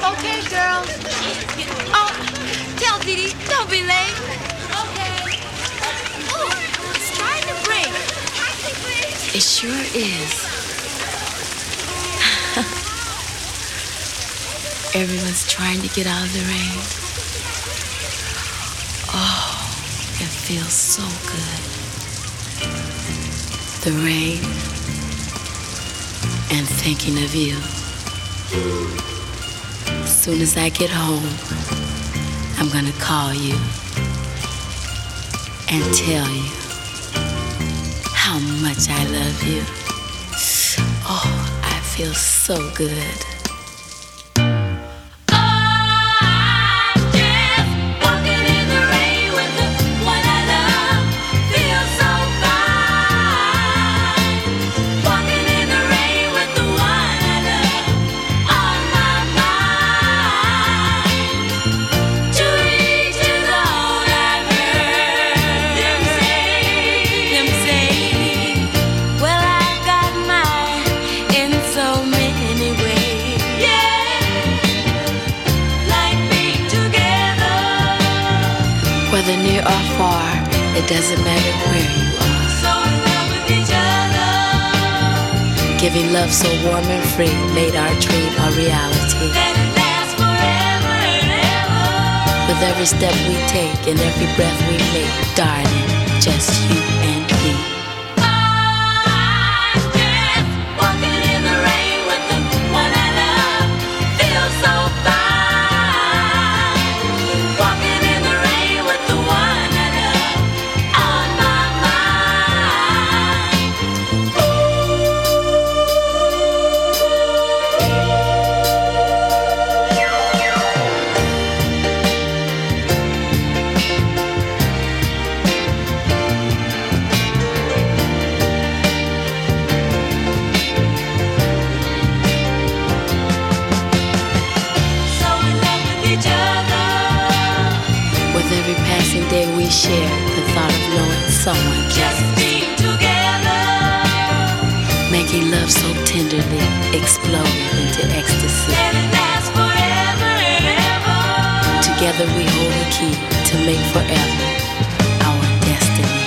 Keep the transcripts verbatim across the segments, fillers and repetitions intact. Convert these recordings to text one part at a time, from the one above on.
Okay, girls. Oh, tell Dee Dee, don't be late. Okay. Oh, it's starting to rain. It sure is. Everyone's trying to get out of the rain. Oh, it feels so good. The rain and thinking of you. As soon as I get home, I'm gonna call you and tell you how much I love you. Oh, I feel so good. Whether near or far, it doesn't matter where you are. So in love with each other. Giving love so warm and free made our dream a reality. Let it last forever and ever. With every step we take and every breath we make, darling, just you and me. I'm just walking in the rain with the one I love. Feels so fine. Walking in the rain with the one I love on my mind. So in love with each other. With every passing day we share, the thought of knowing someone Just cares. being together. Making love so tenderly, exploding into ecstasy. Let it last forever and ever. Together we hold the key to make forever our destiny.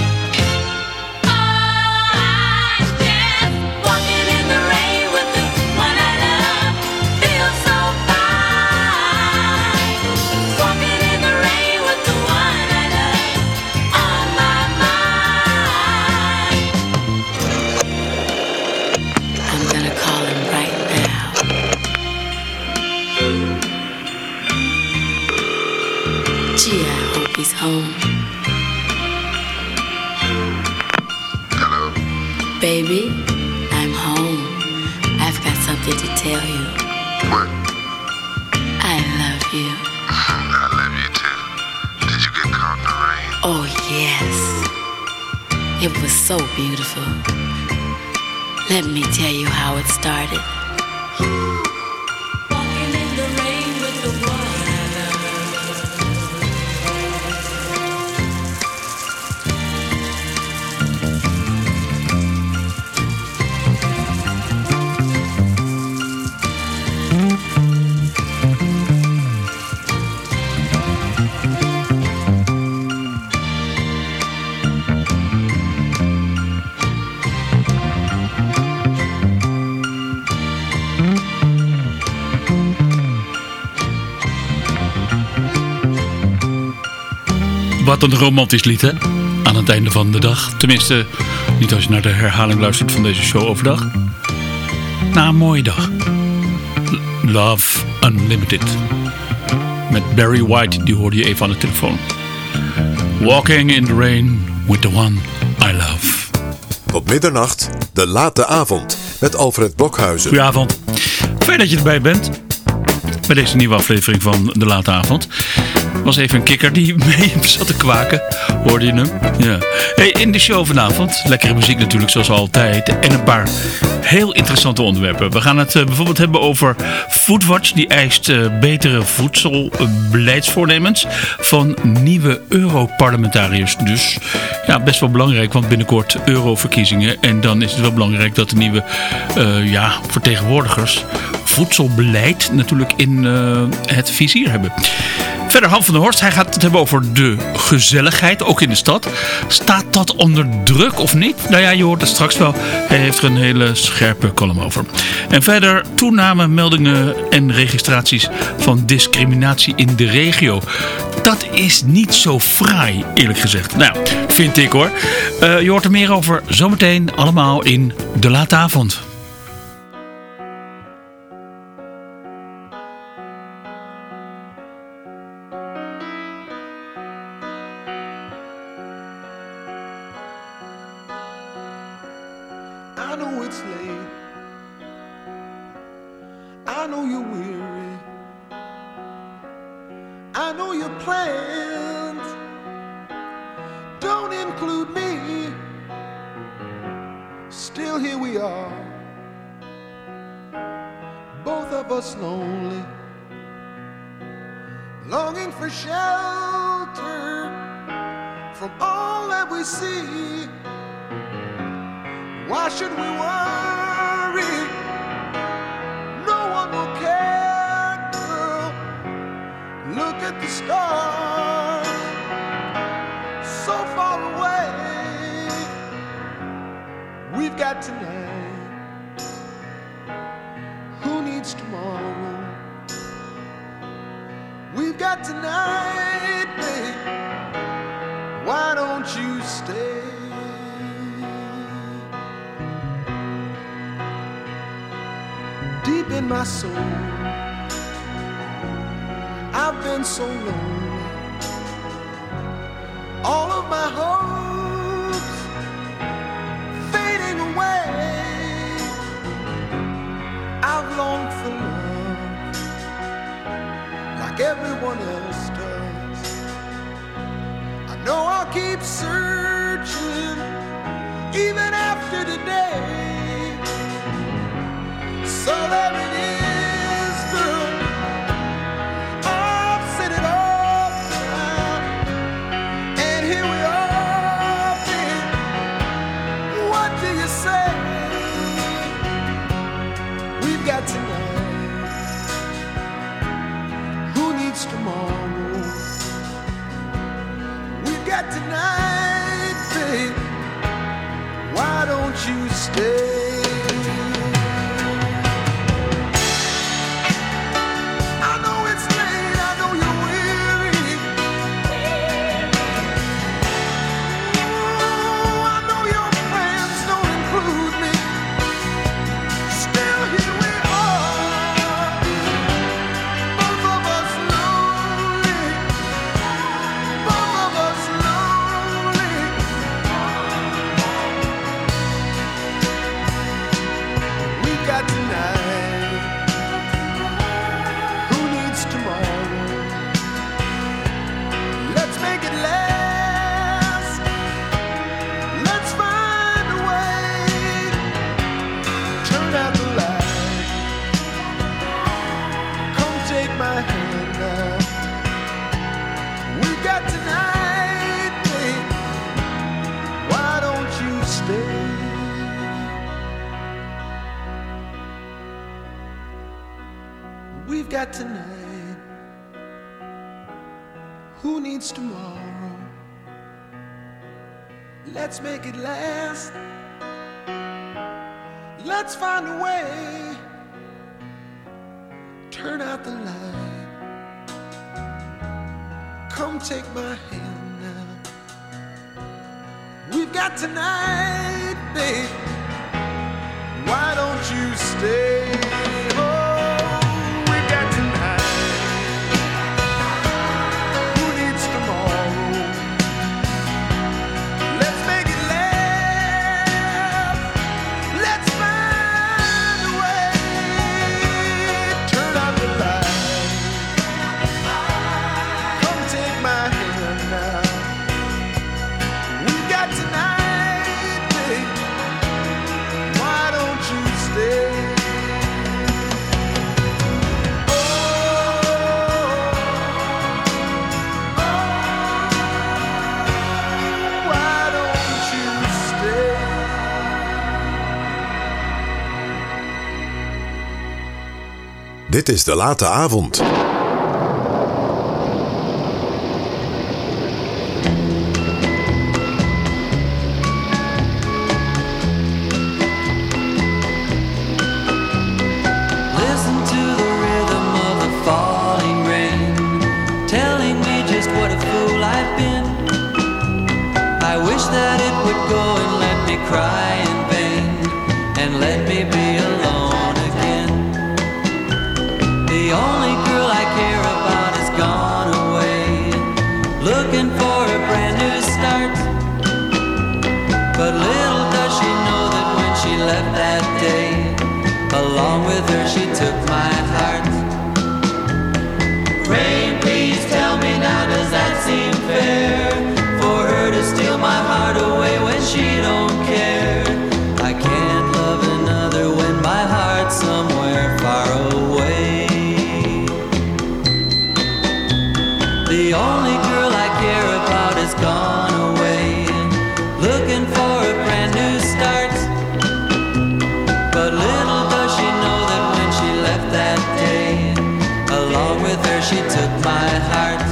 I'm just walking in the rain with the one I love. Feels so fine. Walking in the rain with the one I love on my mind. I'm gonna call him right now. Gee, I hope he's home. Hello? Baby, I'm home. I've got something to tell you. What? I love you. I love you too. Did you get caught in the rain? Oh, yes. It was so beautiful. Let me tell you how it started. Walking in the rain with the one I love. Wat een romantisch lied, hè? Aan het einde van de dag. Tenminste, niet als je naar de herhaling luistert van deze show overdag. Na een mooie dag. Love Unlimited. Met Barry White, die hoorde je even aan de telefoon. Walking in the rain with the one I love. Tot middernacht, de late avond, met Alfred Blokhuizen. Goedenavond. Fijn dat je erbij bent. Bij deze nieuwe aflevering van De Late Avond. Was even een kikker die mee zat te kwaken. Hoorde je hem? Ja. Hey, in de show vanavond, lekkere muziek natuurlijk zoals altijd. En een paar heel interessante onderwerpen. We gaan het uh, bijvoorbeeld hebben over Foodwatch. Die eist uh, betere voedselbeleidsvoornemens van nieuwe Europarlementariërs. Dus ja, best wel belangrijk, want binnenkort Euroverkiezingen. En dan is het wel belangrijk dat de nieuwe uh, ja, vertegenwoordigers voedselbeleid natuurlijk in uh, het vizier hebben. Verder Han van der Horst, hij gaat het hebben over de gezelligheid, ook in de stad. Staat dat onder druk of niet? Nou ja, je hoort het straks wel. Hij heeft er een hele scherpe column over. En verder toename meldingen en registraties van discriminatie in de regio. Dat is niet zo fraai, eerlijk gezegd. Nou, vind ik hoor. Uh, je hoort er meer over zometeen allemaal in De Late Avond. I know it's late. I know you're weary. I know your plans don't include me. Still here we are, both of us lonely, longing for shelter from all that we see. Why should we worry? No one will care, girl. Look at the stars, so far away. We've got tonight. Who needs tomorrow? We've got tonight, babe. Why don't you stay? Deep in my soul, I've been so lonely. All of my hopes fading away. I've longed for love like everyone else does. I know I'll keep searching even after today. So there it is, girl. I've set it all down, and here we are, babe. What do you say? We've got tonight. Who needs tomorrow? We've got tonight, babe. Why don't you stay? We've got tonight. Who needs tomorrow? Let's make it last. Let's find a way. Turn out the light. Come take my hand now. We've got tonight, babe. Why don't you stay? Take Dit is De Late Avond. Cry in vain and let me be alone again. The only girl I care about is gone away, looking for a brand new start. But little does she know that when she left that day, along with her she took my heart. Rain, please tell me now, does that seem fair? For her to steal my heart away when she don't care. I can't love another when my heart's somewhere far away. The only girl I care about is gone away, looking for a brand new start. But little does she know that when she left that day, along with her she took my heart.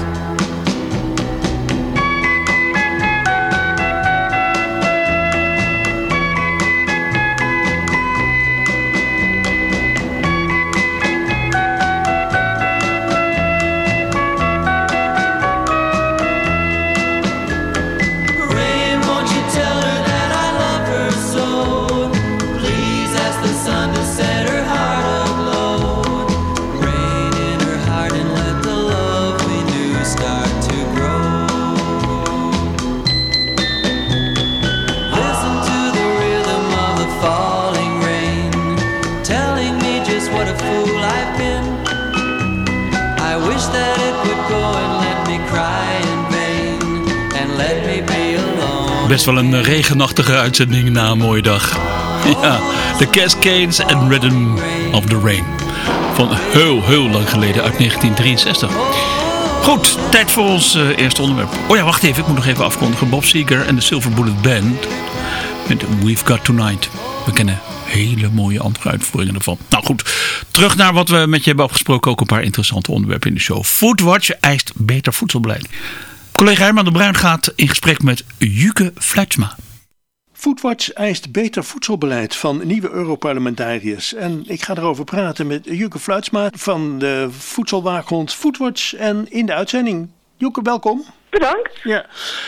Best wel een regenachtige uitzending na een mooie dag. Ja, de Cascades en Rhythm of the Rain. Van heel, heel lang geleden uit negentien drieënzestig. Goed, tijd voor ons uh, eerste onderwerp. Oh ja, wacht even, ik moet nog even afkondigen. Bob Seger en de Silver Bullet Band met We've Got Tonight. We kennen hele mooie andere uitvoeringen ervan. Nou goed, terug naar wat we met je hebben afgesproken. Ook een paar interessante onderwerpen in de show. Foodwatch eist beter voedselbeleid. Collega Herman de Bruin gaat in gesprek met Jyke Fluitsma. Foodwatch eist beter voedselbeleid van nieuwe Europarlementariërs. En ik ga erover praten met Jyke Fluitsma van de voedselwaakhond Foodwatch. En in de uitzending. Jyke, welkom. Bedankt. Ja,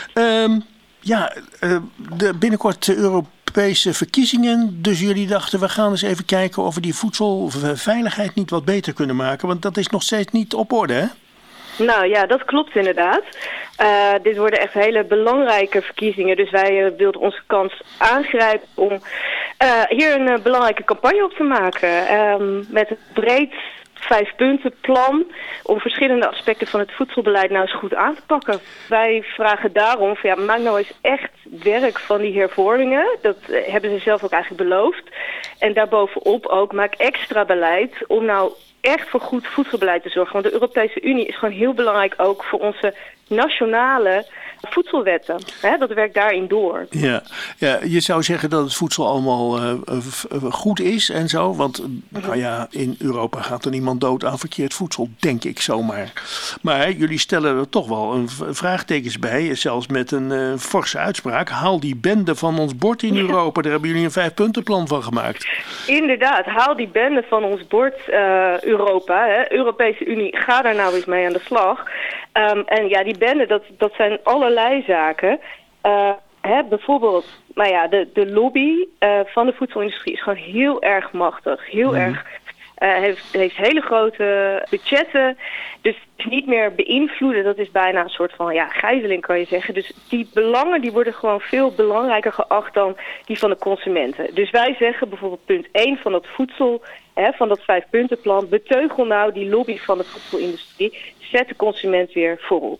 um, ja uh, de binnenkort de Europese verkiezingen. Dus jullie dachten, we gaan eens even kijken of we die voedselveiligheid niet wat beter kunnen maken. Want dat is nog steeds niet op orde, hè? Nou ja, dat klopt inderdaad. Uh, dit worden echt hele belangrijke verkiezingen. Dus wij uh, wilden onze kans aangrijpen om uh, hier een uh, belangrijke campagne op te maken. Um, met een breed vijfpuntenplan om verschillende aspecten van het voedselbeleid nou eens goed aan te pakken. Wij vragen daarom, van, ja, maak nou eens echt werk van die hervormingen. Dat uh, hebben ze zelf ook eigenlijk beloofd. En daarbovenop ook, maak extra beleid om nou echt voor goed voedselbeleid te zorgen. Want de Europese Unie is gewoon heel belangrijk ook voor onze nationale voedselwetten. Hè, dat werkt daarin door. Ja, ja, je zou zeggen dat het voedsel allemaal uh, uh, goed is en zo. Want nou ja, in Europa gaat er niemand dood aan verkeerd voedsel, denk ik zomaar. Maar jullie stellen er toch wel een vraagtekens bij. Zelfs met een uh, forse uitspraak. Haal die bende van ons bord in Europa. Daar hebben jullie een vijfpuntenplan van gemaakt. Inderdaad, haal die bende van ons bord uh, Europa. Hè. Europese Unie, ga daar nou eens mee aan de slag. Um, en ja, die bende, dat, dat zijn allerlei zaken. Uh, hè, bijvoorbeeld, nou ja, de, de lobby uh, van de voedselindustrie is gewoon heel erg machtig. Heel mm-hmm. erg, uh, heeft, heeft hele grote budgetten. Dus niet meer beïnvloeden, dat is bijna een soort van ja, gijzeling kan je zeggen. Dus die belangen die worden gewoon veel belangrijker geacht dan die van de consumenten. Dus wij zeggen bijvoorbeeld punt één van dat voedsel, hè, van dat vijfpuntenplan, beteugel nou die lobby van de voedselindustrie. Zet de consument weer voorop.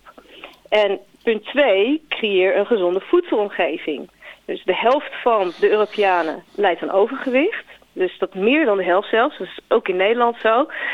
En punt twee, creëer een gezonde voedselomgeving. Dus de helft van de Europeanen lijdt aan overgewicht. Dus dat meer dan de helft zelfs. Dat is ook in Nederland zo.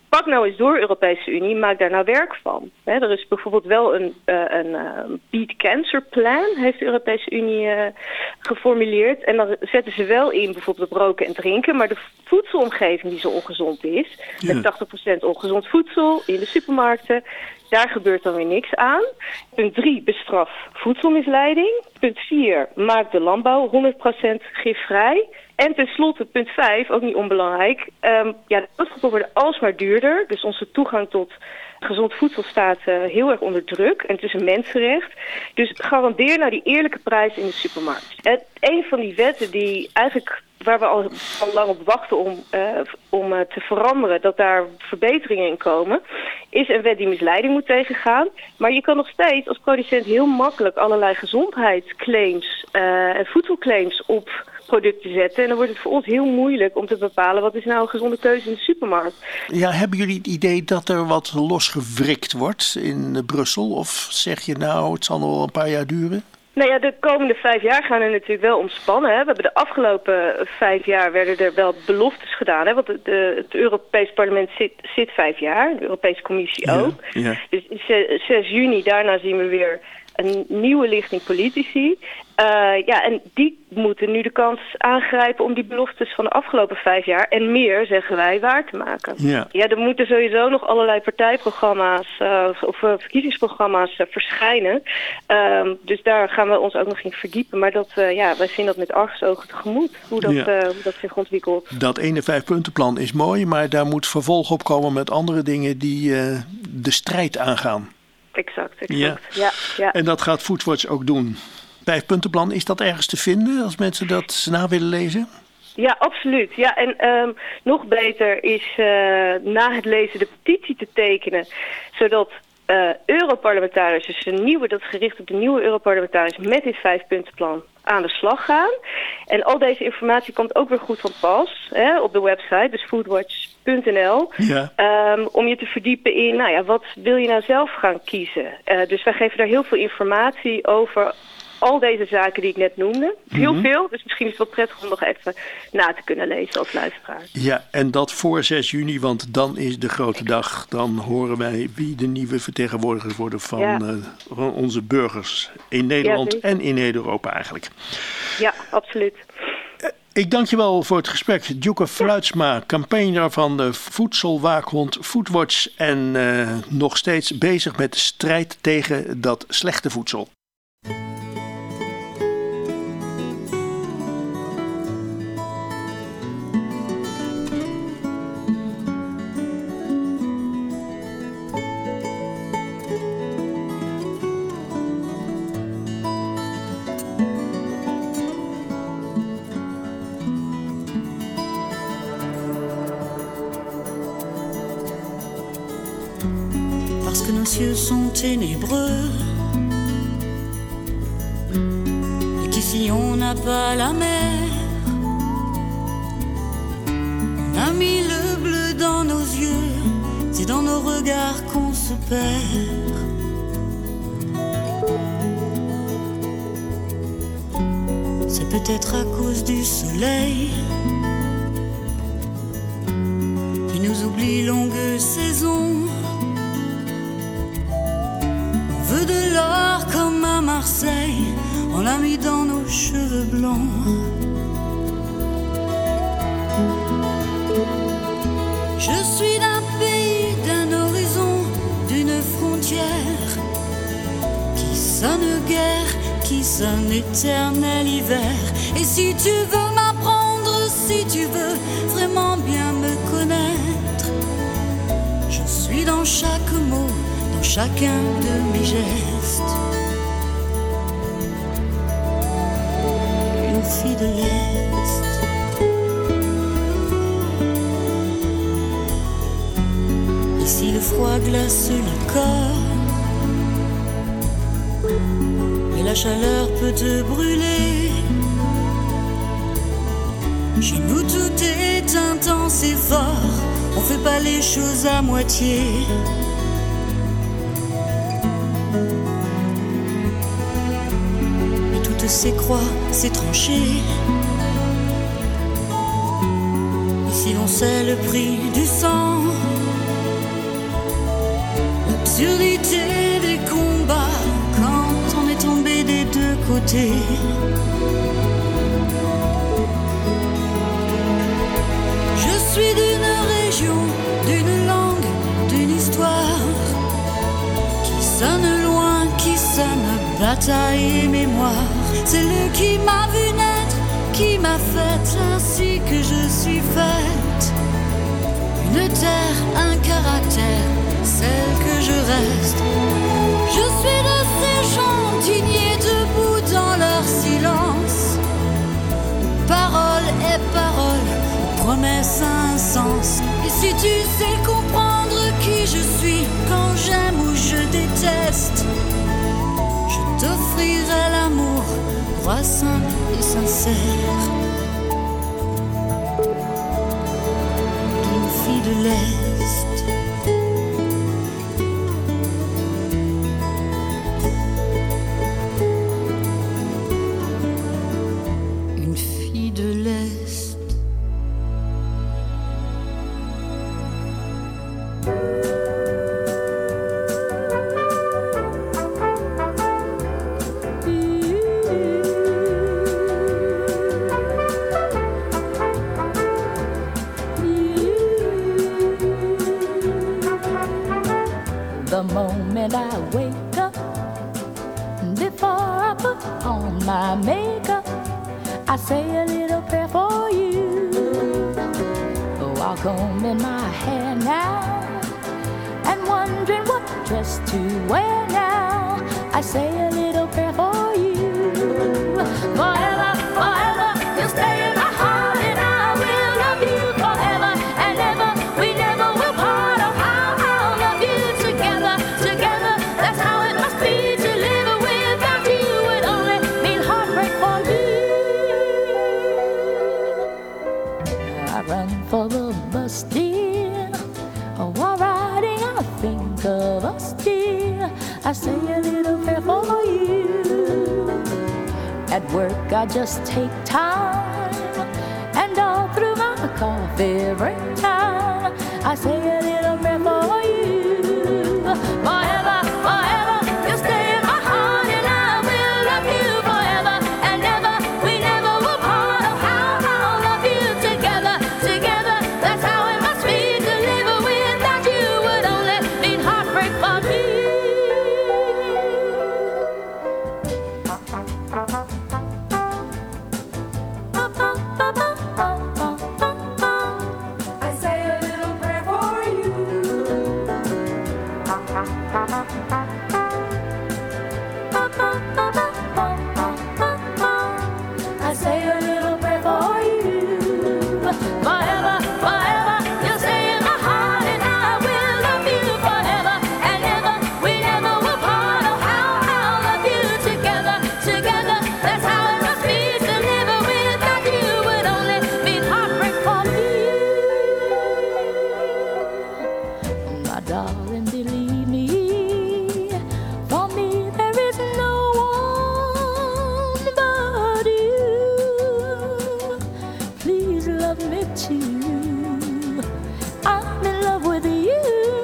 pak nou eens door, Europese Unie, maak daar nou werk van. Hè, er is bijvoorbeeld wel een, uh, een uh, Beat Cancer Plan, heeft de Europese Unie uh, geformuleerd. En dan zetten ze wel in bijvoorbeeld op roken en drinken, maar de voedselomgeving die zo ongezond is, Ja. met tachtig procent ongezond voedsel in de supermarkten, daar gebeurt dan weer niks aan. Punt drie, bestraf voedselmisleiding. Punt vier, maak de landbouw honderd procent gifvrij. En tenslotte, punt vijf, ook niet onbelangrijk. Um, ja, de boodschappen worden alsmaar duurder. Dus onze toegang tot gezond voedsel staat uh, heel erg onder druk. En het is een mensenrecht. Dus garandeer nou die eerlijke prijs in de supermarkt. En een van die wetten die eigenlijk, waar we al, al lang op wachten om, uh, om uh, te veranderen, dat daar verbeteringen in komen, is een wet die misleiding moet tegengaan. Maar je kan nog steeds als producent heel makkelijk allerlei gezondheidsclaims uh, en voedselclaims op producten zetten. En dan wordt het voor ons heel moeilijk om te bepalen wat is nou een gezonde keuze in de supermarkt. Ja, hebben jullie het idee dat er wat losgewrikt wordt in uh, Brussel? Of zeg je nou, het zal nog wel een paar jaar duren? Nou ja, de komende vijf jaar gaan er natuurlijk wel omspannen. Hè. We hebben de afgelopen vijf jaar werden er wel beloftes gedaan. Hè. Want de, de, het Europees Parlement zit, zit vijf jaar, de Europese Commissie ook. Ja, ja. Dus zes juni, daarna zien we weer een nieuwe lichting politici. Uh, ja, en die moeten nu de kans aangrijpen om die beloftes van de afgelopen vijf jaar en meer, zeggen wij, waar te maken. Ja. Ja, er moeten sowieso nog allerlei partijprogramma's uh, of uh, verkiezingsprogramma's uh, verschijnen. Uh, dus daar gaan we ons ook nog in verdiepen. Maar dat, uh, ja, wij zien dat met argusogen tegemoet, hoe dat, Ja. uh, hoe dat zich ontwikkelt. Dat ene vijfpuntenplan is mooi, maar daar moet vervolg op komen met andere dingen die uh, de strijd aangaan. Exact, exact. Ja. Ja, ja. En dat gaat Foodwatch ook doen. Vijfpuntenplan, is dat ergens te vinden als mensen dat na willen lezen? Ja, absoluut. Ja, en um, nog beter is uh, na het lezen de petitie te tekenen, zodat uh, Europarlementariërs, dus een nieuwe, dat is gericht op de nieuwe Europarlementariërs, met dit vijfpuntenplan aan de slag gaan. En al deze informatie komt ook weer goed van pas hè, op de website, dus foodwatch punt n l. Ja. Um, om je te verdiepen in, nou ja, wat wil je nou zelf gaan kiezen? Uh, dus wij geven daar heel veel informatie over al deze zaken die ik net noemde. Heel Mhm. veel, dus misschien is het wel prettig om nog even na te kunnen lezen als luisteraar. Ja, en dat voor zes juni, want dan is de grote dag. Dan horen wij wie de nieuwe vertegenwoordigers worden van, Ja. uh, van onze burgers in Nederland zeker. en in Europa eigenlijk. Ja, absoluut. Ik dank je wel voor het gesprek. Djoeke Fluitsma, campaigner van de voedselwaakhond Foodwatch en uh, nog steeds bezig met de strijd tegen dat slechte voedsel. Parce que nos cieux sont ténébreux et qu'ici on n'a pas la mer. On a mis le bleu dans nos yeux, c'est dans nos regards qu'on se perd. C'est peut-être à cause du soleil qui nous oublie longue saison. On veut de l'or comme à Marseille, on l'a mis dans nos cheveux blancs. Je suis d'un pays, d'un horizon, d'une frontière qui sonne guerre, qui sonne éternel hiver. Et si tu veux m'apprendre, si tu veux vraiment bien me connaître, je suis dans chaque mot, dans chacun de mes gestes. Une fille de l'Est. Ici le froid glace le corps, mais la chaleur peut te brûler. Chez nous tout est intense et fort, on fait pas les choses à moitié. Mais toutes ces croix, ces tranchées, ici l'on sait le prix du sang. l'absurdité des combats quand on est tombé des deux côtés. Je suis d'une région, d'une langue, d'une histoire qui sonne loin, qui sonne bataille et mémoire. C'est lui qui m'a vu naître, qui m'a faite ainsi que je suis faite. Une terre, un caractère, celle que je reste. Je suis de ces gens dignés debout dans leur silence. Parole et parole, promesse a un sens. Et si tu sais comprendre qui je suis quand j'aime ou je déteste, je t'offrirai l'amour, droit simple et sincère, d'une fille de l'Est. Une fille de l'Est. The moment I wake up, before I put on my makeup, I say a little prayer for you. While combing my hair now and wondering what dress to wear now, I say a little prayer for you. Forever, forever, you'll stay in my heart and I will love you forever and ever. We never will part. Oh, how I'll love you together, together. That's how it must be to live without you. Would only mean heartbreak for me. I run for the bus, dear. Oh, while riding, I think of us, dear. I say a little prayer for you. At work, I just take time, and all through my coffee break time, I say a little prayer for you. Forever, forever, you'll stay in my heart, and I will love you forever and ever. We never will part. Oh, how I'll love you together, together. That's how it must be to live without you. Would only mean heartbreak for me. I say a little prayer for you. I say a little prayer for you. Forever, forever, you'll stay in my heart, and I will love you forever and ever. We never will part. Oh, how I'll love you together, together. That's how it must be to live without you. Would only mean heartbreak for me. My darling, believe me, for me there is no one but you. Please love me too. I'm in love with you.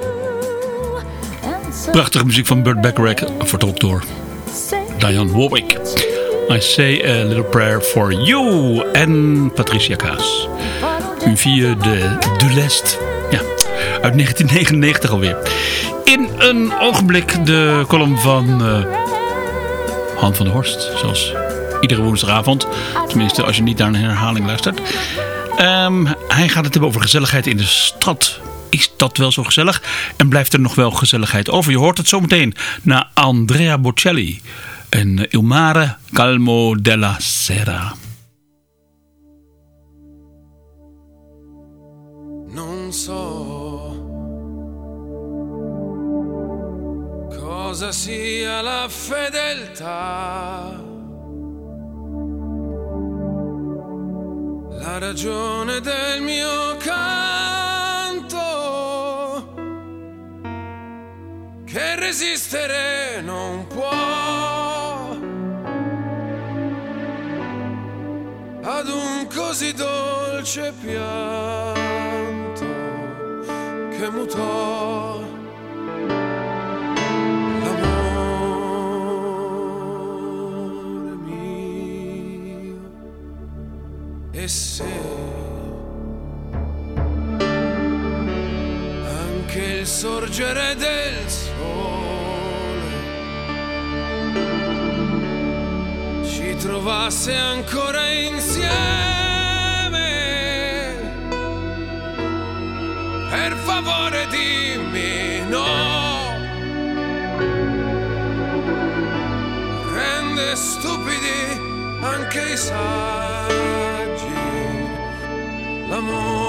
And so Prachtige muziek van Burt Bacharach, vertolkt door Dionne Warwick. I Say a Little Prayer for You. En Patricia Kaas. Une fille de, de l'Est. Ja, uit negentien negenennegentig alweer. In een ogenblik de column van uh, Han van der Horst. Zoals iedere woensdagavond. Tenminste, als je niet naar een herhaling luistert. Um, hij gaat het hebben over gezelligheid in de stad. Is dat wel zo gezellig? En blijft er nog wel gezelligheid over? Je hoort het zometeen na Andrea Bocelli. En Il Mare Calmo della Sera. Non so cosa sia la fedeltà, la ragione del mio canto, che resistere non può ad un così dolce pianto che mutò il sorgere del sole ci trovasse ancora insieme, per favore dimmi no, rende stupidi anche i saggi, l'amore.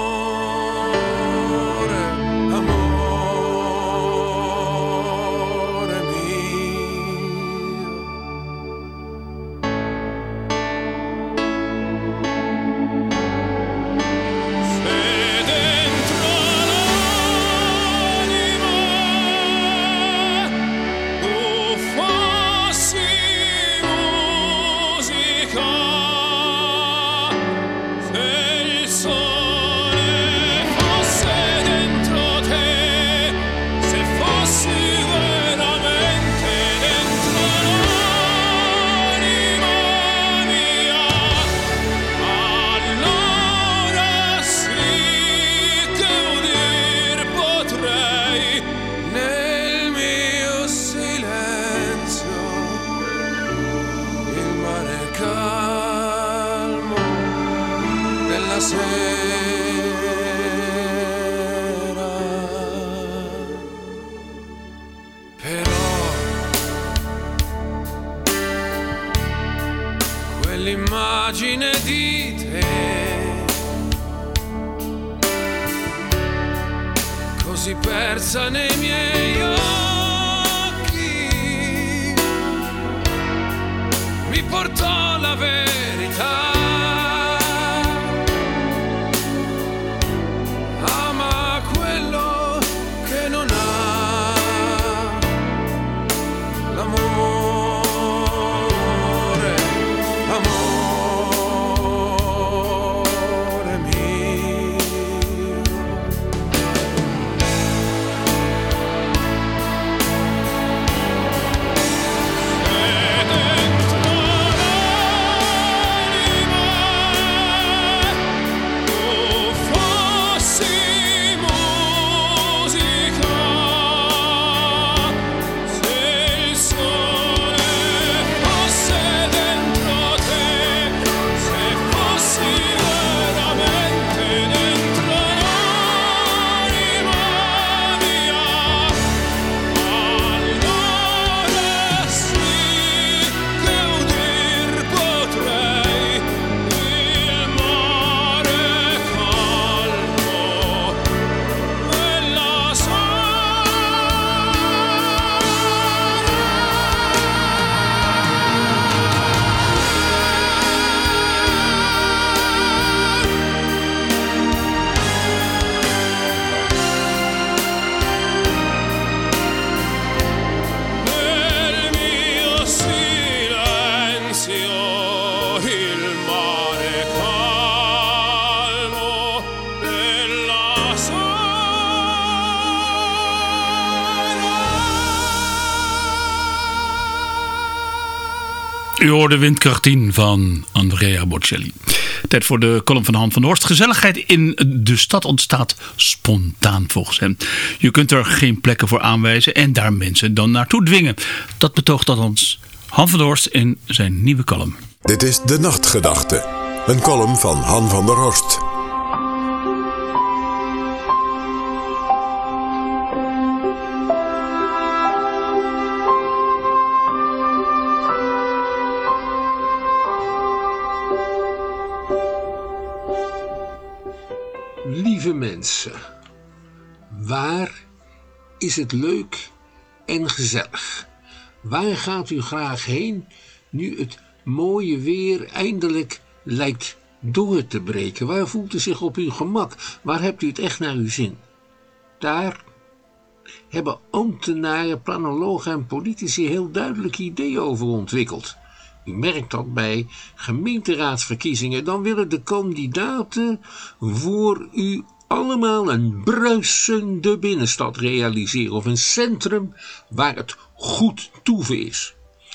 L'immagine di te così persa nei miei occhi mi portò la verità. Ama quello che non ha l'amore. U hoorde Windkracht tien van Andrea Bocelli. Tijd voor de column van Han van der Horst. Gezelligheid in de stad ontstaat spontaan volgens hem. Je kunt er geen plekken voor aanwijzen en daar mensen dan naartoe dwingen. Dat betoogt althans Han van der Horst in zijn nieuwe column. Dit is De Nachtgedachte, een column van Han van der Horst. Lieve mensen, waar is het leuk en gezellig? Waar gaat u graag heen nu het mooie weer eindelijk lijkt door te breken? Waar voelt u zich op uw gemak? Waar hebt u het echt naar uw zin? Daar hebben ambtenaren, planologen en politici heel duidelijk ideeën over ontwikkeld. U merkt dat bij gemeenteraadsverkiezingen. Dan willen de kandidaten voor u allemaal een bruisende binnenstad realiseren. Of een centrum waar het goed toeven is.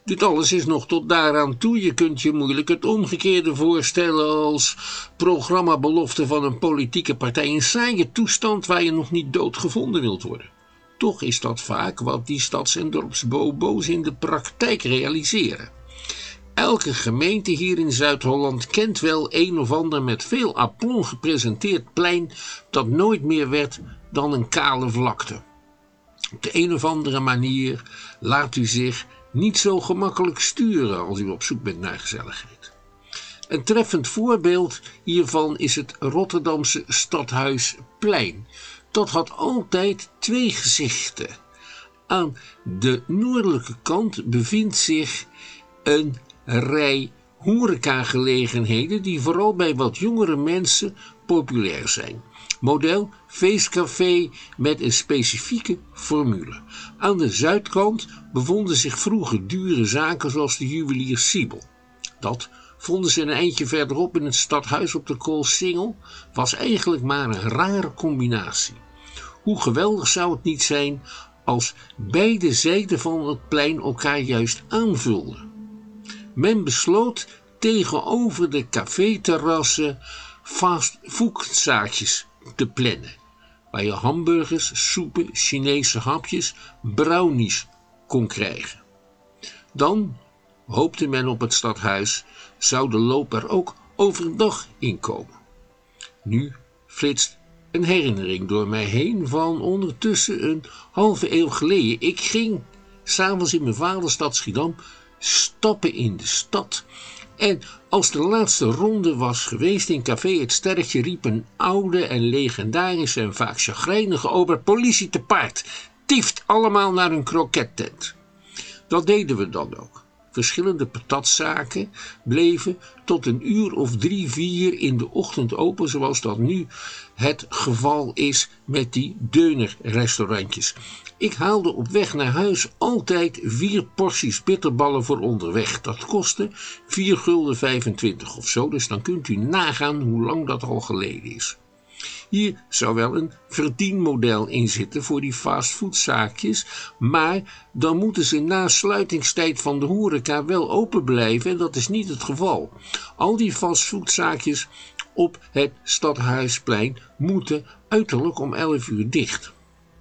Dit alles is nog tot daaraan toe. Je kunt je moeilijk het omgekeerde voorstellen als programmabelofte van een politieke partij. Een saaie toestand waar je nog niet doodgevonden wilt worden. Toch is dat vaak wat die stads- en dorpsbobo's in de praktijk realiseren. Elke gemeente hier in Zuid-Holland kent wel een of ander met veel aplomb gepresenteerd plein dat nooit meer werd dan een kale vlakte. Op de een of andere manier laat u zich niet zo gemakkelijk sturen als u op zoek bent naar gezelligheid. Een treffend voorbeeld hiervan is het Rotterdamse Stadhuisplein. Dat had altijd twee gezichten. Aan de noordelijke kant bevindt zich een rij horecagelegenheden die vooral bij wat jongere mensen populair zijn. Model feestcafé met een specifieke formule. Aan de zuidkant bevonden zich vroeger dure zaken zoals de juwelier Siebel. Dat vonden ze een eindje verderop in het stadhuis op de Koolsingel, was eigenlijk maar een rare combinatie. Hoe geweldig zou het niet zijn als beide zijden van het plein elkaar juist aanvulden. Men besloot tegenover de caféterrassen fastfoodzaakjes te plannen, waar je hamburgers, soepen, Chinese hapjes, brownies kon krijgen. Dan, hoopte men op het stadhuis, zou de loop er ook overdag in komen. Nu flitst een herinnering door mij heen van ondertussen een halve eeuw geleden. Ik ging s'avonds in mijn vaderstad Schiedam stappen in de stad. En als de laatste ronde was geweest in café Het Sterretje, riep een oude en legendarische en vaak chagrijnige ober: politie te paard, tieft allemaal naar een krokettent. Dat deden we dan ook. Verschillende patatzaken bleven tot een uur of drie, vier in de ochtend open, zoals dat nu het geval is met die deunerrestaurantjes. Ik haalde op weg naar huis altijd vier porties bitterballen voor onderweg. Dat kostte vier gulden vijfentwintig of zo, dus dan kunt u nagaan hoe lang dat al geleden is. Hier zou wel een verdienmodel in zitten voor die fastfoodzaakjes, maar dan moeten ze na sluitingstijd van de horeca wel open blijven en dat is niet het geval. Al die fastfoodzaakjes op het Stadhuisplein moeten uiterlijk om elf uur dicht.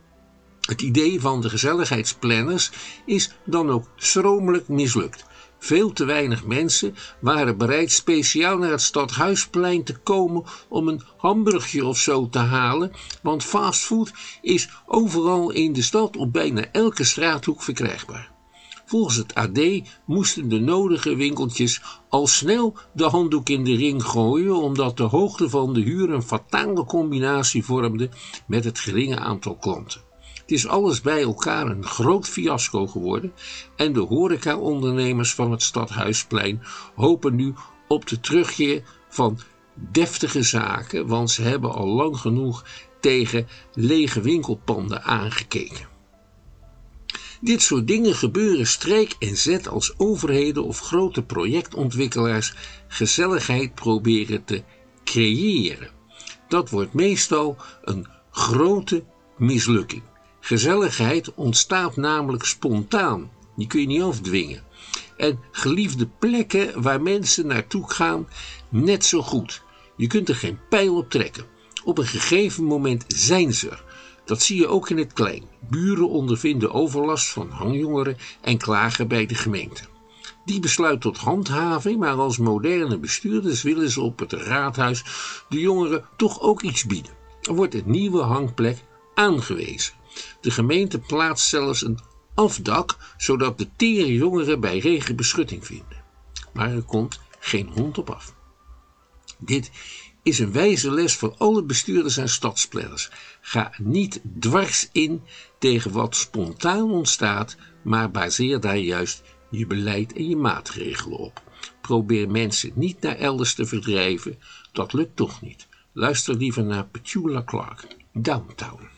Het idee van de gezelligheidsplanners is dan ook schromelijk mislukt. Veel te weinig mensen waren bereid speciaal naar het Stadhuisplein te komen om een hamburgje of zo te halen, want fastfood is overal in de stad op bijna elke straathoek verkrijgbaar. Volgens het A D moesten de nodige winkeltjes al snel de handdoek in de ring gooien, omdat de hoogte van de huur een fatale combinatie vormde met het geringe aantal klanten. Het is alles bij elkaar een groot fiasco geworden en de horecaondernemers van het Stadhuisplein hopen nu op de terugkeer van deftige zaken, want ze hebben al lang genoeg tegen lege winkelpanden aangekeken. Dit soort dingen gebeuren streek en zet als overheden of grote projectontwikkelaars gezelligheid proberen te creëren. Dat wordt meestal een grote mislukking. Gezelligheid ontstaat namelijk spontaan. Die kun je niet afdwingen. En geliefde plekken waar mensen naartoe gaan, net zo goed. Je kunt er geen pijl op trekken. Op een gegeven moment zijn ze er. Dat zie je ook in het klein. Buren ondervinden overlast van hangjongeren en klagen bij de gemeente. Die besluit tot handhaving, maar als moderne bestuurders willen ze op het raadhuis de jongeren toch ook iets bieden. Er wordt een nieuwe hangplek aangewezen. De gemeente plaatst zelfs een afdak, zodat de tere jongeren bij regen beschutting vinden. Maar er komt geen hond op af. Dit is een wijze les voor alle bestuurders en stadsplanners. Ga niet dwars in tegen wat spontaan ontstaat, maar baseer daar juist je beleid en je maatregelen op. Probeer mensen niet naar elders te verdrijven, dat lukt toch niet. Luister liever naar Petula Clark, Downtown.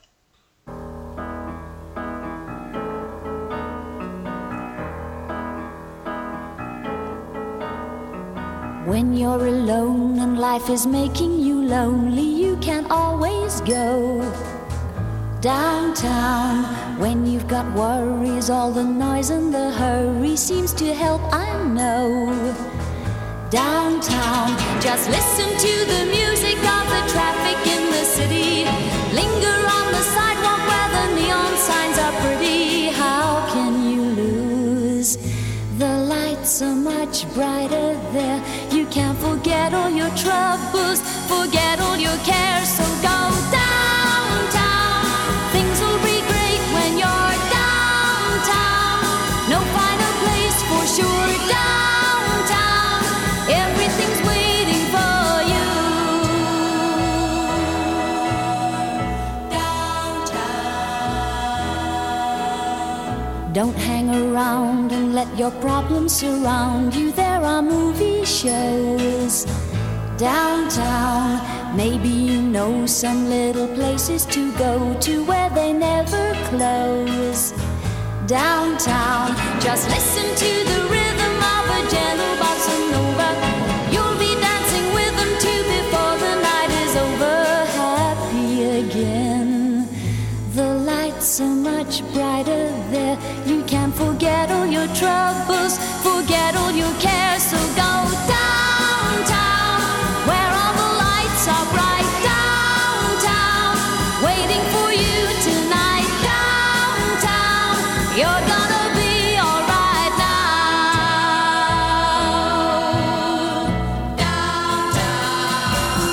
When you're alone and life is making you lonely, you can always go Downtown, when you've got worries, all the noise and the hurry seems to help, I know. Downtown, just listen to the music of the traffic in the city. Linger on the sidewalk where the neon signs are pretty. How can you lose? The lights are much brighter there. You can't forget all your troubles, forget all your cares, so go downtown. Things will be great when you're downtown. No finer place for sure, downtown. Everything's waiting for you. Downtown. Don't hang around and let your problems surround you. There are movie shows downtown. Maybe you know some little places to go to where they never close. Downtown, just listen to the rhythm of a gentle bossa nova. You'll be dancing with them too before the night is over. Happy again. The lights are much brighter there. You can't forget all your troubles, forget all your cares, so go downtown, where all the lights are bright, downtown, waiting for you tonight, downtown. You're gonna be alright now. Downtown,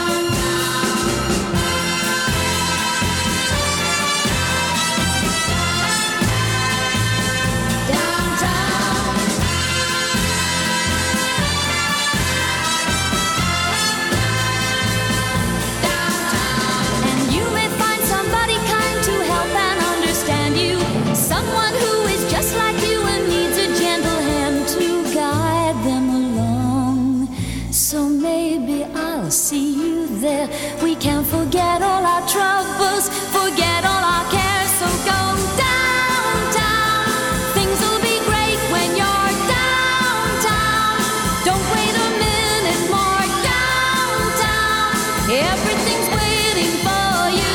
and you may find somebody kind to help and understand you. Someone who is just like you and needs a gentle hand to guide them along. So maybe I'll see you there. We can't forget all our troubles, forget all our cares, so go downtown. Things will be great when you're downtown. Don't wait a minute more, downtown. Everything's waiting for you.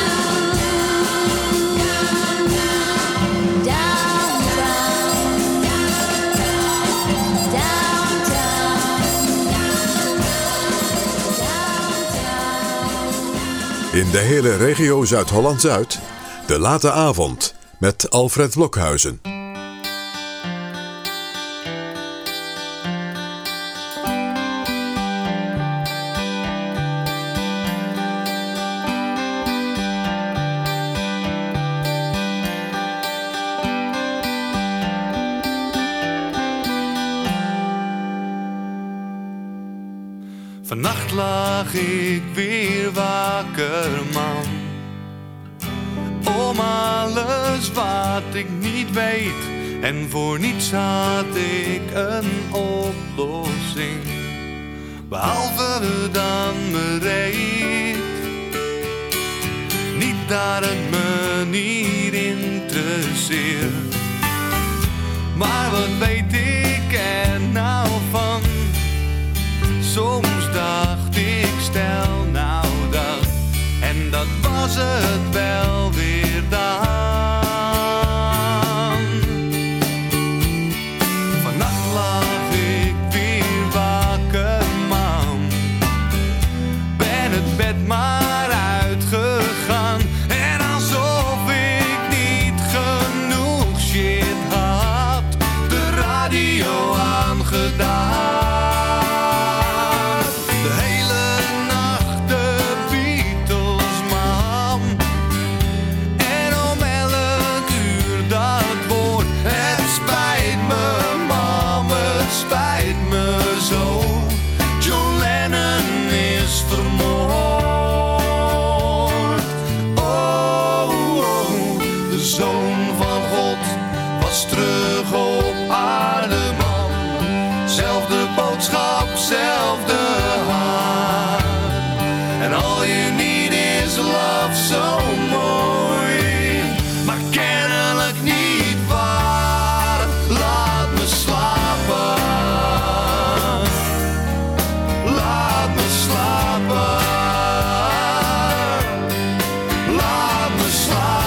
In de hele regio Zuid-Holland-Zuid, de late avond met Alfred Blokhuizen. Vannacht lag ik weer wakker, man, om alles wat ik niet weet. En voor niets had ik een oplossing, behalve dan bereid. Niet dat het me niet interesseert, maar wat weet ik er nou van? Soms dacht ik, stel nou dat, en dat was het wel weer dan. Vannacht lag ik weer wakker, man, ben het bed maar uitgegaan. En alsof ik niet genoeg shit had, de radio aangedaan. Zelfde hart. En all you need is love, zo mooi, maar kennelijk niet waar. Laat me slapen, laat me slapen, laat me slapen.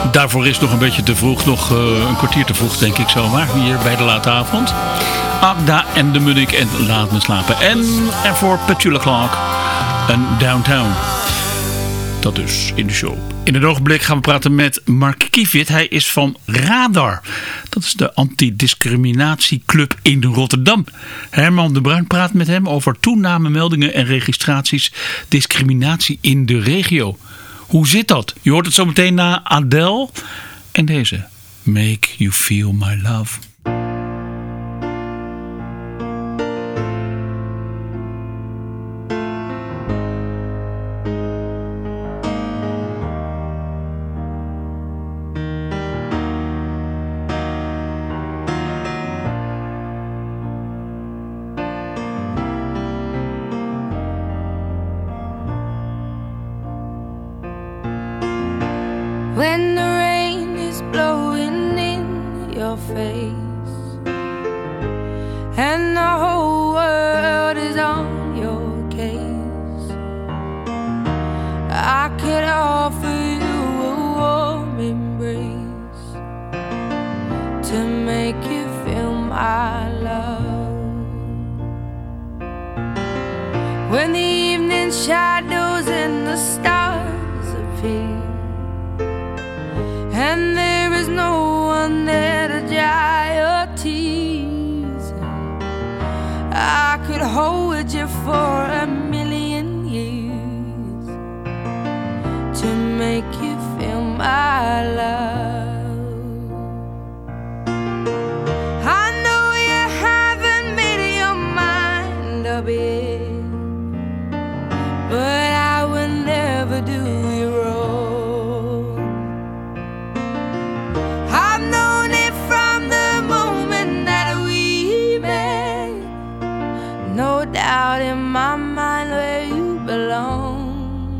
Daarvoor is het nog een beetje te vroeg, nog uh, een kwartier te vroeg denk ik zomaar, hier bij de late avond. Agda en de Munnik en Laat me slapen. En ervoor Petula Clark en Downtown. Dat dus in de show. In het ogenblik gaan we praten met Mark Kievit. Hij is van Radar. Dat is de antidiscriminatieclub in Rotterdam. Herman de Bruin praat met hem over toenamemeldingen en registraties discriminatie in de regio. Hoe zit dat? Je hoort het zo meteen na Adele en deze. Make You Feel My Love. When the rain is blowing in your face and the whole world is on your case, I could offer you a warm embrace to make you feel my love. When the evening shadows and the stars appear and there is no one there to dry your tears, I could hold you for a million years to make you feel my love. I know you haven't made your mind up yet, but I will never do you wrong. No doubt in my mind where you belong.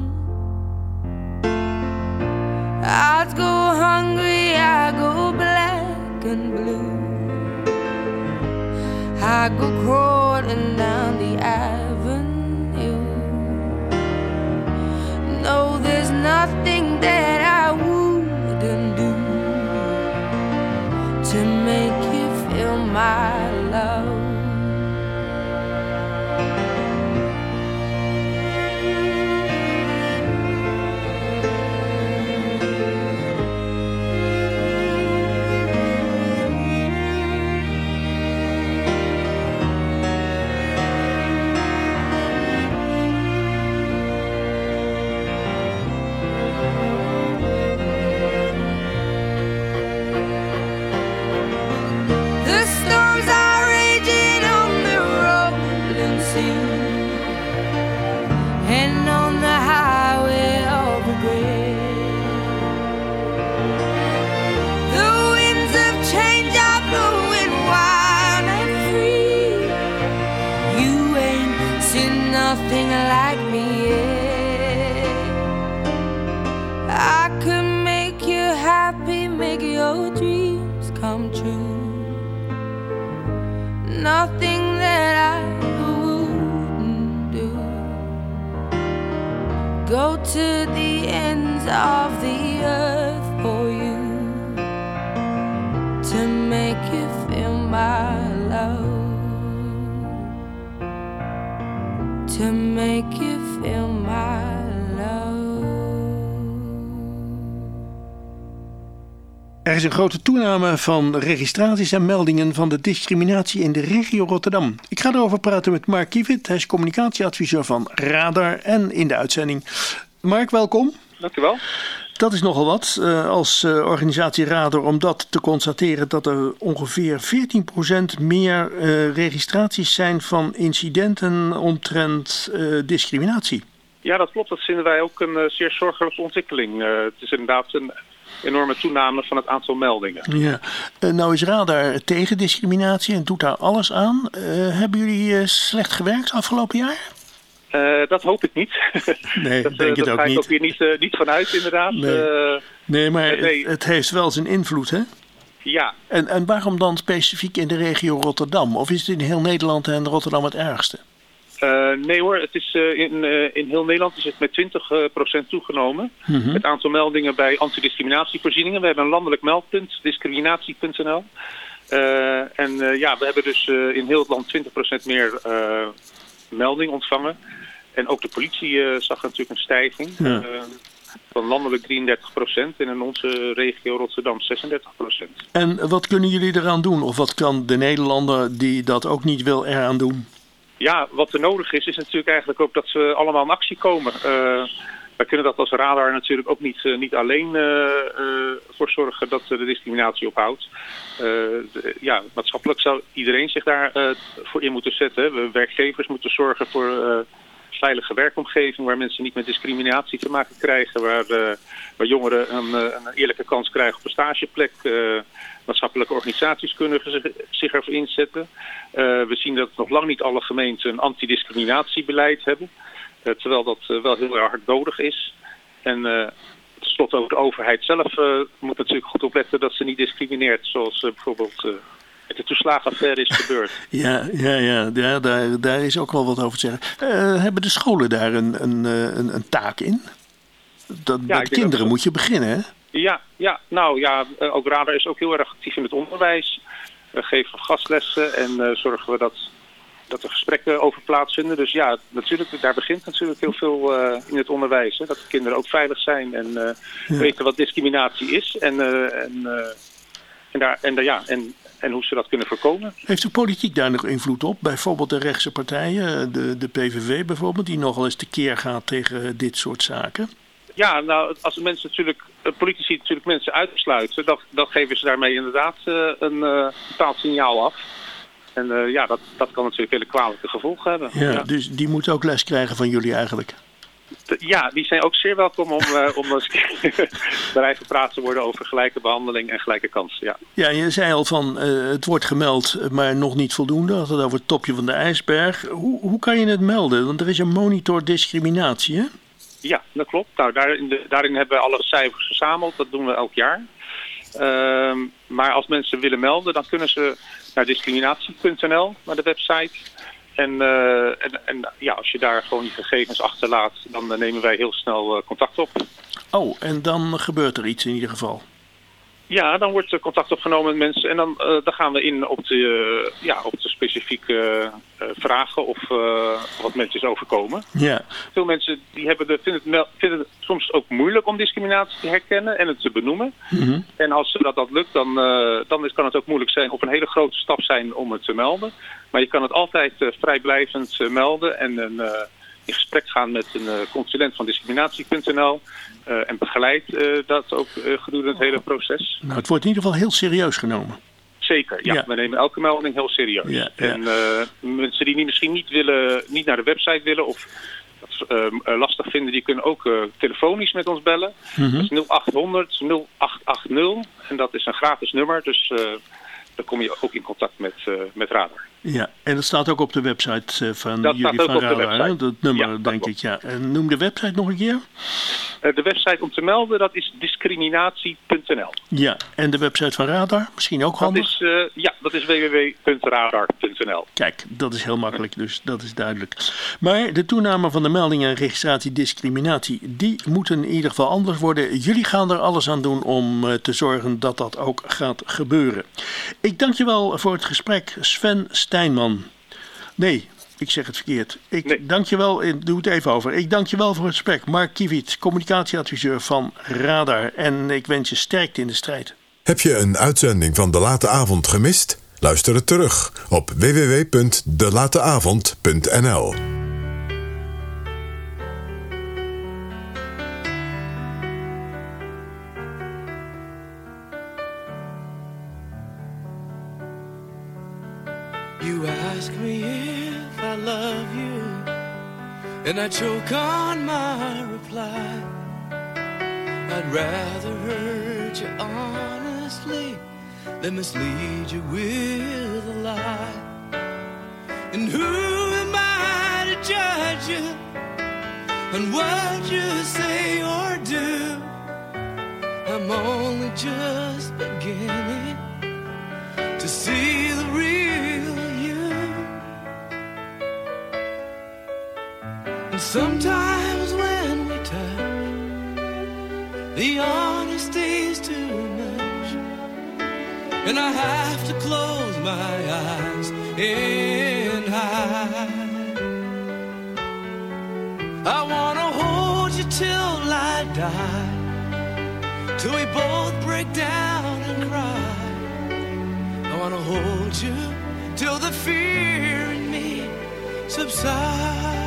I go hungry, I go black and blue, I go crawling down the avenue. No, there's nothing that I wouldn't do to make you feel my love. Nothing like me yet. I could make you happy, make your dreams come true. Nothing that I wouldn't do. Go to the ends of the earth for you to make you feel my love. To make you feel my love. Er is een grote toename van registraties en meldingen van de discriminatie in de regio Rotterdam. Ik ga erover praten met Mark Kievit. Hij is communicatieadviseur van Radar en in de uitzending. Mark, welkom. Dank u wel. Dat is nogal wat uh, als uh, organisatie Radar om dat te constateren dat er ongeveer veertien procent meer uh, registraties zijn van incidenten omtrent uh, discriminatie. Ja, dat klopt. Dat vinden wij ook een uh, zeer zorgelijke ontwikkeling. Uh, het is inderdaad een enorme toename van het aantal meldingen. Ja. Uh, nou is Radar tegen discriminatie en doet daar alles aan. Uh, hebben jullie uh, slecht gewerkt afgelopen jaar? Uh, dat hoop ik niet. Nee, dat, denk uh, het dat ook ga ik niet. ook weer niet, uh, niet vanuit, inderdaad. Nee, uh, nee maar uh, nee. Het, het heeft wel zijn invloed, hè? Ja. En, en waarom dan specifiek in de regio Rotterdam? Of is het in heel Nederland en Rotterdam het ergste? Uh, nee hoor, het is, uh, in, uh, in heel Nederland is het met twintig procent toegenomen. Mm-hmm. Het aantal meldingen bij antidiscriminatievoorzieningen. We hebben een landelijk meldpunt, discriminatie punt n l. Uh, en uh, ja, we hebben dus uh, in heel het land twintig procent meer uh, melding ontvangen. En ook de politie uh, zag natuurlijk een stijging. Ja. Uh, van landelijk drieëndertig procent en in onze regio Rotterdam zesendertig procent. En wat kunnen jullie eraan doen? Of wat kan de Nederlander die dat ook niet wil eraan doen? Ja, wat er nodig is, is natuurlijk eigenlijk ook dat we allemaal in actie komen. Uh, wij kunnen dat als radar natuurlijk ook niet, uh, niet alleen uh, uh, voor zorgen dat uh, de discriminatie ophoudt. Uh, de, ja, maatschappelijk zou iedereen zich daar uh, voor in moeten zetten. We werkgevers moeten zorgen voor uh, veilige werkomgeving waar mensen niet met discriminatie te maken krijgen. Waar, uh, waar jongeren een, een eerlijke kans krijgen op een stageplek. Uh, maatschappelijke organisaties kunnen zich, zich ervoor inzetten. Uh, we zien dat nog lang niet alle gemeenten een antidiscriminatiebeleid hebben. Uh, terwijl dat uh, wel heel erg hard nodig is. En uh, tenslotte ook de overheid zelf uh, moet natuurlijk goed opletten dat ze niet discrimineert. Zoals uh, bijvoorbeeld uh, met de toeslagenaffaire is gebeurd. Ja, ja, ja, ja daar, daar is ook wel wat over te zeggen. Uh, hebben de scholen daar een, een, een, een taak in? Dat, ja, met kinderen dat... moet je beginnen, hè? Ja, ja, nou ja, ook Radar is ook heel erg actief in het onderwijs. We geven gastlessen en uh, zorgen we dat, dat er gesprekken over plaatsvinden. Dus ja, natuurlijk, daar begint natuurlijk heel veel uh, in het onderwijs. Hè, dat de kinderen ook veilig zijn en uh, ja. weten wat discriminatie is. En, uh, en, uh, en, daar, en, uh, ja, en, en hoe ze dat kunnen voorkomen. Heeft de politiek daar nog invloed op? Bijvoorbeeld de rechtse partijen, de, de P V V bijvoorbeeld, die nogal eens tekeer gaat tegen dit soort zaken? Ja, nou, als mensen natuurlijk, politici natuurlijk mensen uitsluiten, dan, dan geven ze daarmee inderdaad uh, een uh, bepaald signaal af. En uh, ja, dat, dat kan natuurlijk hele kwalijke gevolgen hebben. Ja, ja. Dus die moeten ook les krijgen van jullie eigenlijk? De, ja, die zijn ook zeer welkom om, uh, om bereid gepraat te worden over gelijke behandeling en gelijke kansen. Ja, ja je zei al van uh, het wordt gemeld, maar nog niet voldoende. Dat het over het topje van de ijsberg. Hoe, hoe kan je het melden? Want er is een monitor discriminatie, hè? Ja, dat klopt. Nou, daarin, de, daarin hebben we alle cijfers verzameld. Dat doen we elk jaar. Uh, maar als mensen willen melden, dan kunnen ze naar discriminatie punt n l, naar de website. En, uh, en, en ja, als je daar gewoon je gegevens achterlaat, dan uh, nemen wij heel snel uh, contact op. Oh, en dan gebeurt er iets in ieder geval? Ja, dan wordt er contact opgenomen met mensen en dan, uh, dan gaan we in op de, uh, ja, op de specifieke uh, vragen of uh, wat mensen is overkomen. Ja. Veel mensen die hebben de, vinden, het, vinden het soms ook moeilijk om discriminatie te herkennen en het te benoemen. Mm-hmm. En als dat, dat lukt, dan, uh, dan is, kan het ook moeilijk zijn of een hele grote stap zijn om het te melden. Maar je kan het altijd uh, vrijblijvend uh, melden en een... Uh, in gesprek gaan met een uh, consulent van discriminatie punt n l uh, en begeleidt uh, dat ook uh, gedurende het hele proces. Nou, het wordt in ieder geval heel serieus genomen. Zeker, ja. ja. We nemen elke melding heel serieus. Ja, ja. En uh, mensen die misschien niet, willen, niet naar de website willen of dat uh, lastig vinden, die kunnen ook uh, telefonisch met ons bellen. Mm-hmm. Dat is nul acht honderd nul acht acht nul en dat is een gratis nummer, dus uh, dan kom je ook in contact met, uh, met Radar. Ja, en dat staat ook op de website van dat jullie van Radar, hè? Dat nummer, ja, dat denk ik, ja. En noem de website nog een keer. Uh, de website om te melden, dat is discriminatie punt n l. Ja, en de website van Radar, misschien ook handig? Dat is, uh, ja, dat is w w w punt radar punt n l. Kijk, dat is heel makkelijk, dus dat is duidelijk. Maar de toename van de meldingen en registratie discriminatie, die moeten in ieder geval anders worden. Jullie gaan er alles aan doen om uh, te zorgen dat dat ook gaat gebeuren. Ik dank je wel voor het gesprek, Sven Stijnman. Nee, ik zeg het verkeerd. Ik nee. dank je wel, ik doe het even over. Ik dank je wel voor het gesprek. Mark Kiewiet, communicatieadviseur van Radar. En ik wens je sterkte in de strijd. Heb je een uitzending van De Late Avond gemist? Luister het terug op w w w punt de late avond punt n l. You ask me if I love you, and I choke on my reply. I'd rather hurt you honestly than mislead you with a lie. And who am I to judge you on what you say or do? I'm only just beginning to see the real you. Sometimes when we touch, the honesty's too much, and I have to close my eyes and hide. I wanna hold you till I die, till we both break down and cry. I wanna hold you till the fear in me subsides.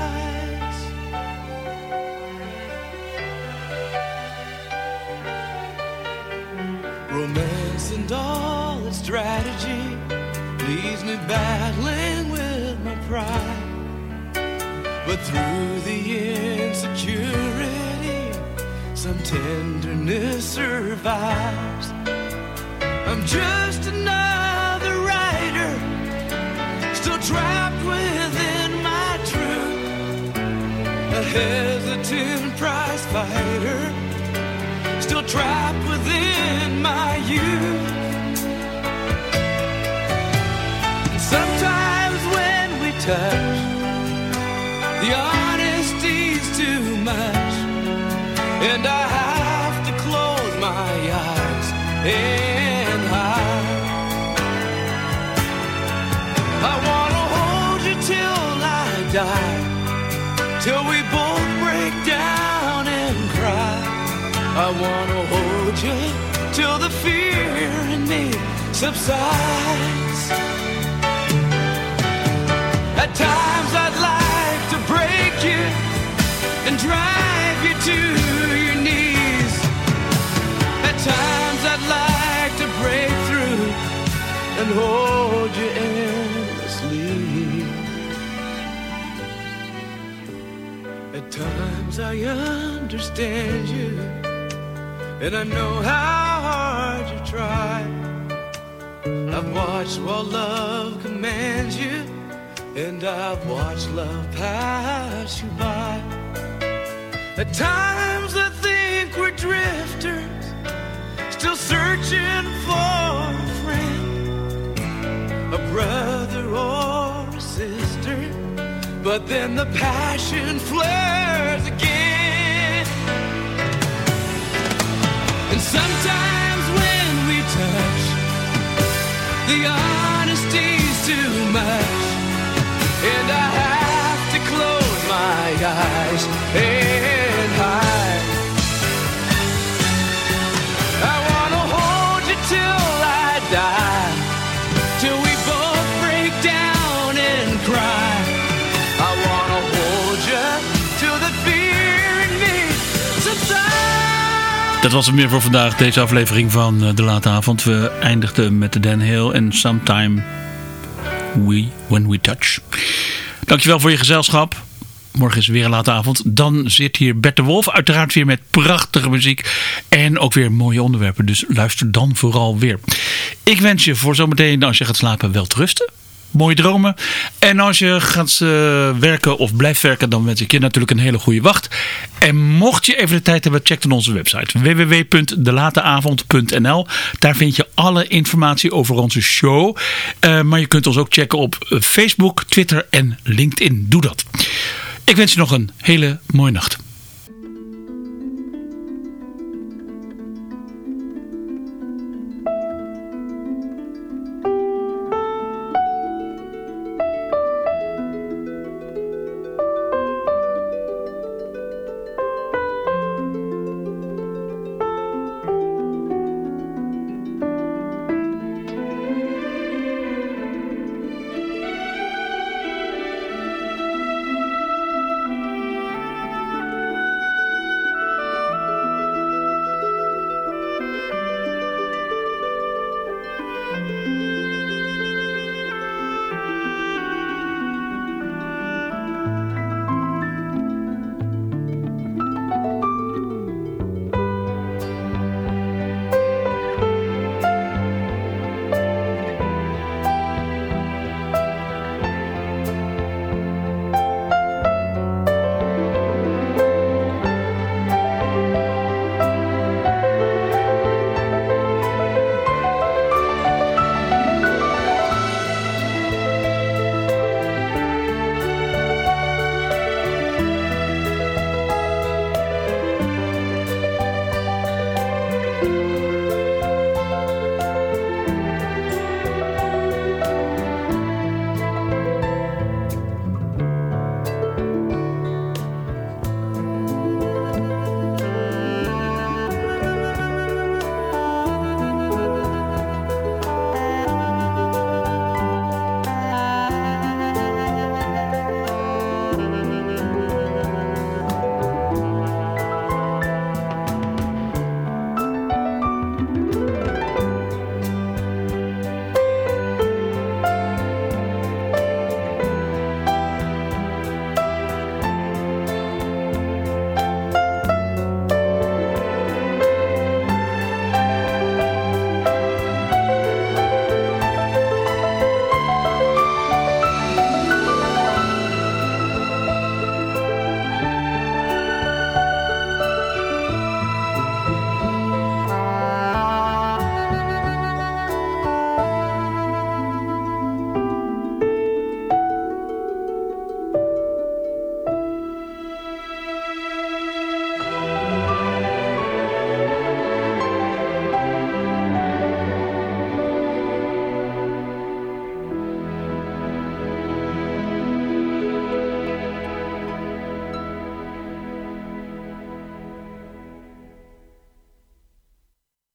Romance and all its strategy leaves me battling with my pride. But through the insecurity, some tenderness survives. I'm just another writer, still trapped within my truth, a hesitant prize fighter, still trapped within my youth. Sometimes when we touch, the honesty's too much, and I have to close my eyes and hide. I wanna hold you till I die, till we both break down and cry. I wanna hold you till the fear in me subsides. At times I'd like to break you and drive you to your knees. At times I'd like to break through and hold you endlessly. At times I understand you, and I know how hard you try. I've watched while love commands you, and I've watched love pass you by. At times I think we're drifters, still searching for a friend, a brother or a sister. But then the passion flares again. And sometimes when we touch, the honesty's too much, and I have to close my eyes and hide. I wanna hold you till I die, till we both break down and cry. I wanna hold you till the fear in me subsides. Dat was het meer voor vandaag, deze aflevering van De Late Avond. We eindigden met de Dan Hill en Sometime We When We Touch. Dankjewel voor je gezelschap. Morgen is weer een late avond. Dan zit hier Bert de Wolf. Uiteraard weer met prachtige muziek. En ook weer mooie onderwerpen. Dus luister dan vooral weer. Ik wens je voor zometeen, als je gaat slapen, wel te rusten. Mooie dromen. En als je gaat uh, werken of blijft werken, dan wens ik je natuurlijk een hele goede wacht. En mocht je even de tijd hebben, check dan onze website w w w punt de late avond punt n l. Daar vind je alle informatie over onze show. Uh, maar je kunt ons ook checken op Facebook, Twitter en LinkedIn. Doe dat. Ik wens je nog een hele mooie nacht.